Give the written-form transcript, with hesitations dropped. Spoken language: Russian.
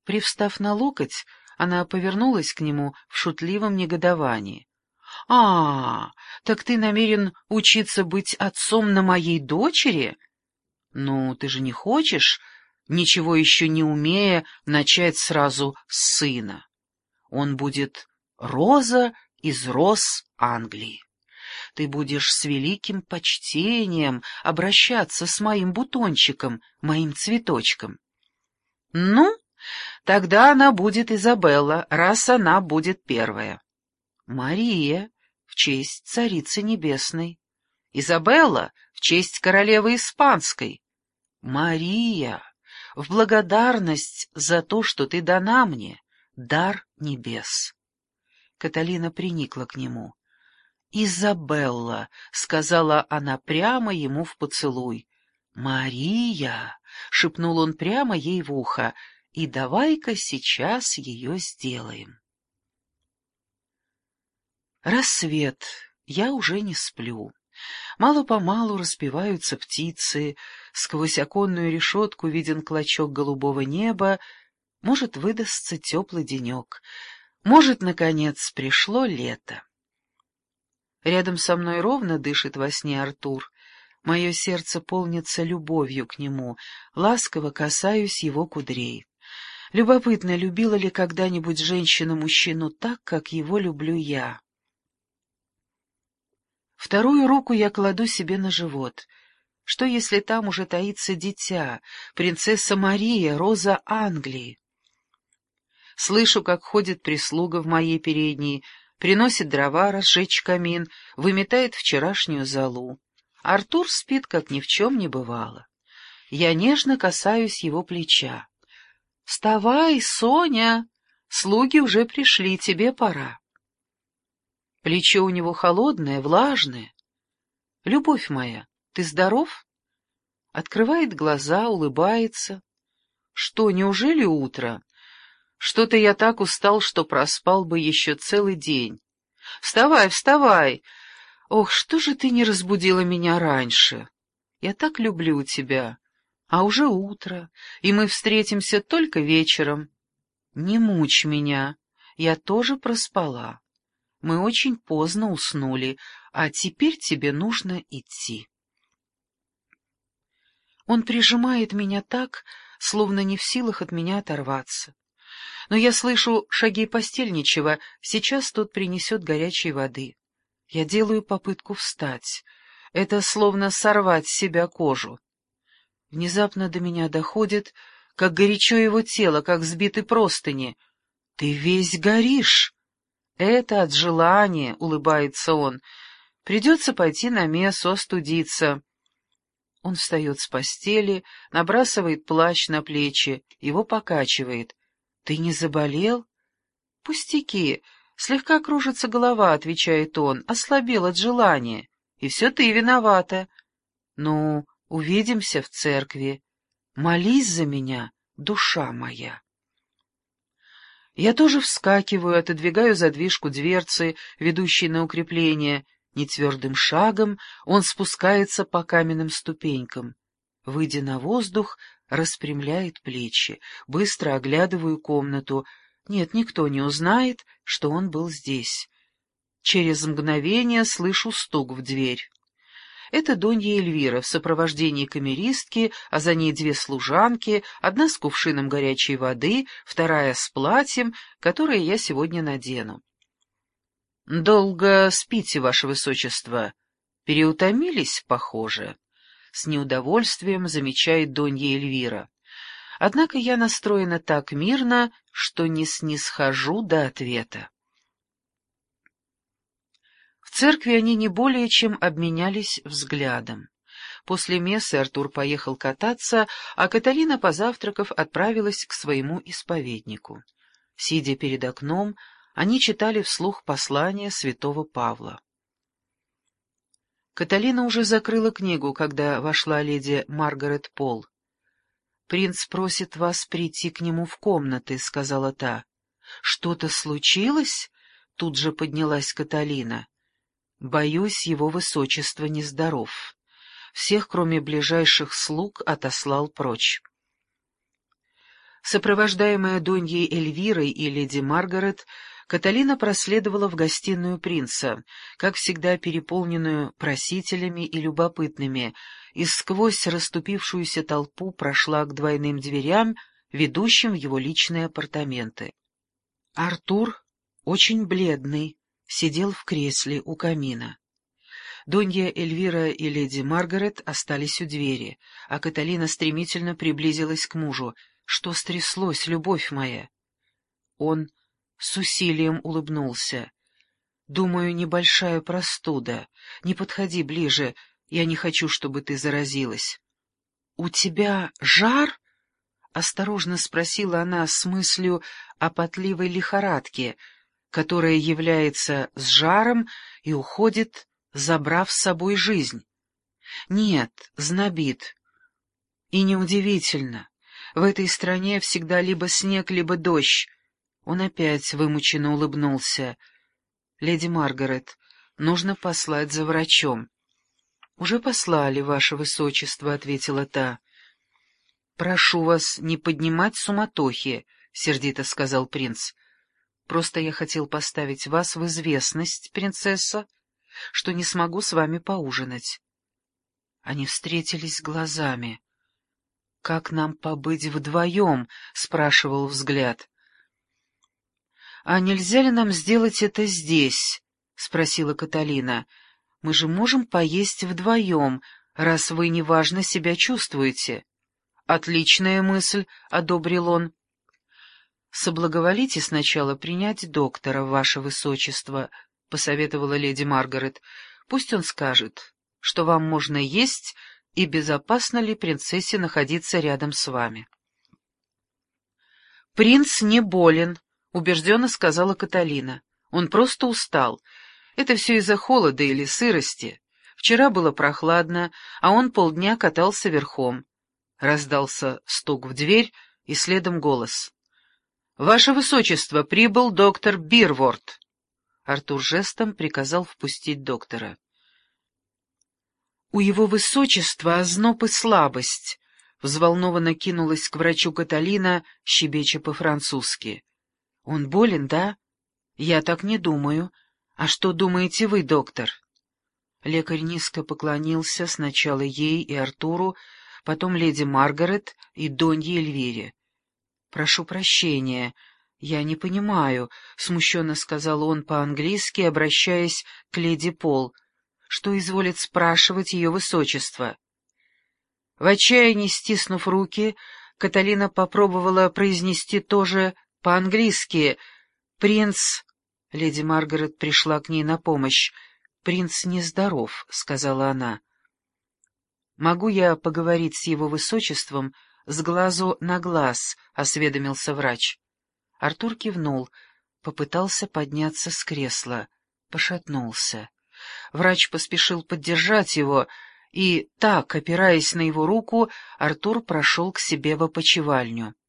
Привстав на локоть, она повернулась к нему в шутливом негодовании. — А, так ты намерен учиться быть отцом на моей дочери? Ну, ты же не хочешь, ничего еще не умея, начать сразу с сына. Он будет роза из роз Англии. Ты будешь с великим почтением обращаться с моим бутончиком, моим цветочком. Ну, тогда она будет Изабелла, раз она будет первая. Мария, в честь Царицы Небесной. Изабелла, в честь королевы Испанской. Мария, в благодарность за то, что ты дана мне, дар небес. Каталина приникла к нему. «Изабелла», — сказала она прямо ему в поцелуй. «Мария», — шепнул он прямо ей в ухо, — «и давай-ка сейчас ее сделаем». Рассвет, я уже не сплю. Мало-помалу распеваются птицы, сквозь оконную решетку виден клочок голубого неба, может, выдастся теплый денек, может, наконец, пришло лето. Рядом со мной ровно дышит во сне Артур. Мое сердце полнится любовью к нему, ласково касаюсь его кудрей. Любопытно, любила ли когда-нибудь женщина мужчину так, как его люблю я? Вторую руку я кладу себе на живот. Что, если там уже таится дитя, принцесса Мария, роза Англии? Слышу, как ходит прислуга в моей передней, приносит дрова разжечь камин, выметает вчерашнюю золу. Артур спит, как ни в чем не бывало. Я нежно касаюсь его плеча. «Вставай, Соня! Слуги уже пришли, тебе пора». Плечо у него холодное, влажное. «Любовь моя, ты здоров?» Открывает глаза, улыбается. «Что, неужели утро? Что-то я так устал, что проспал бы еще целый день. Вставай, вставай! Ох, что же ты не разбудила меня раньше? Я так люблю тебя. А уже утро, и мы встретимся только вечером. Не мучь меня, я тоже проспала. Мы очень поздно уснули, а теперь тебе нужно идти». Он прижимает меня так, словно не в силах от меня оторваться. Но я слышу шаги постельничего, сейчас тот принесет горячей воды. Я делаю попытку встать. Это словно сорвать с себя кожу. Внезапно до меня доходит, как горячо его тело, как взбиты простыни. «Ты весь горишь!» «Это от желания», — улыбается он. «Придется пойти на мессу, остудиться». Он встает с постели, набрасывает плащ на плечи, его покачивает. «Ты не заболел?» «Пустяки, слегка кружится голова», — отвечает он, — «ослабел от желания. И все ты виновата. Ну, увидимся в церкви. Молись за меня, душа моя». Я тоже вскакиваю, отодвигаю задвижку дверцы, ведущей на укрепление. Нетвердым шагом он спускается по каменным ступенькам. Выйдя на воздух, распрямляет плечи. Быстро оглядываю комнату. Нет, никто не узнает, что он был здесь. Через мгновение слышу стук в дверь. Это Донья Эльвира в сопровождении камеристки, а за ней две служанки, одна с кувшином горячей воды, вторая с платьем, которое я сегодня надену. «Долго спите, ваше высочество? Переутомились, похоже?» С неудовольствием замечает Донья Эльвира. Однако я настроена так мирно, что не снисхожу до ответа. В церкви они не более чем обменялись взглядом. После мессы Артур поехал кататься, а Каталина, позавтракав, отправилась к своему исповеднику. Сидя перед окном, они читали вслух послание святого Павла. Каталина уже закрыла книгу, когда вошла леди Маргарет Пол. «Принц просит вас прийти к нему в комнаты», — сказала та. «Что-то случилось?» — тут же поднялась Каталина. «Боюсь, его высочество нездоров. Всех, кроме ближайших слуг, отослал прочь». Сопровождаемая Доньей Эльвирой и леди Маргарет, Каталина проследовала в гостиную принца, как всегда переполненную просителями и любопытными, и сквозь расступившуюся толпу прошла к двойным дверям, ведущим в его личные апартаменты. Артур, очень бледный, сидел в кресле у камина. Донья Эльвира и леди Маргарет остались у двери, а Каталина стремительно приблизилась к мужу. «Что стряслось, любовь моя?» Он с усилием улыбнулся. «Думаю, небольшая простуда. Не подходи ближе, я не хочу, чтобы ты заразилась». «У тебя жар?» — осторожно спросила она с мыслью о потливой лихорадке, которая является с жаром и уходит, забрав с собой жизнь. «Нет, знобит. И неудивительно. В этой стране всегда либо снег, либо дождь». Он опять вымученно улыбнулся. «Леди Маргарет, нужно послать за врачом». «Уже послали, ваше высочество», — ответила та. «Прошу вас не поднимать суматохи», — сердито сказал принц. «Просто я хотел поставить вас в известность, принцесса, что не смогу с вами поужинать». Они встретились глазами. «Как нам побыть вдвоем?» — спрашивал взгляд. «А нельзя ли нам сделать это здесь?» — спросила Каталина. «Мы же можем поесть вдвоем, раз вы неважно себя чувствуете». «Отличная мысль», — одобрил он. «Соблаговолите сначала принять доктора, ваше высочество», — посоветовала леди Маргарет. «Пусть он скажет, что вам можно есть и безопасно ли принцессе находиться рядом с вами». «Принц не болен», — убежденно сказала Каталина. «Он просто устал. Это все из-за холода или сырости. Вчера было прохладно, а он полдня катался верхом». Раздался стук в дверь и следом голос. «Ваше высочество, прибыл доктор Бирворт». Артур жестом приказал впустить доктора. «У его высочества озноб и слабость», — взволнованно кинулась к врачу Каталина, щебеча по-французски. «Он болен, да? Я так не думаю. А что думаете вы, доктор?» Лекарь низко поклонился сначала ей и Артуру, потом леди Маргарет и Донье Эльвире. «Прошу прощения, я не понимаю», — смущенно сказал он по-английски, обращаясь к леди Пол, что изволит спрашивать ее высочество. В отчаянии стиснув руки, Каталина попробовала произнести тоже по-английски. «Принц...» — леди Маргарет пришла к ней на помощь. «Принц нездоров», — сказала она. «Могу я поговорить с его высочеством с глазу на глаз?» — осведомился врач. Артур кивнул, попытался подняться с кресла, пошатнулся. Врач поспешил поддержать его, и так, опираясь на его руку, Артур прошел к себе в опочивальню.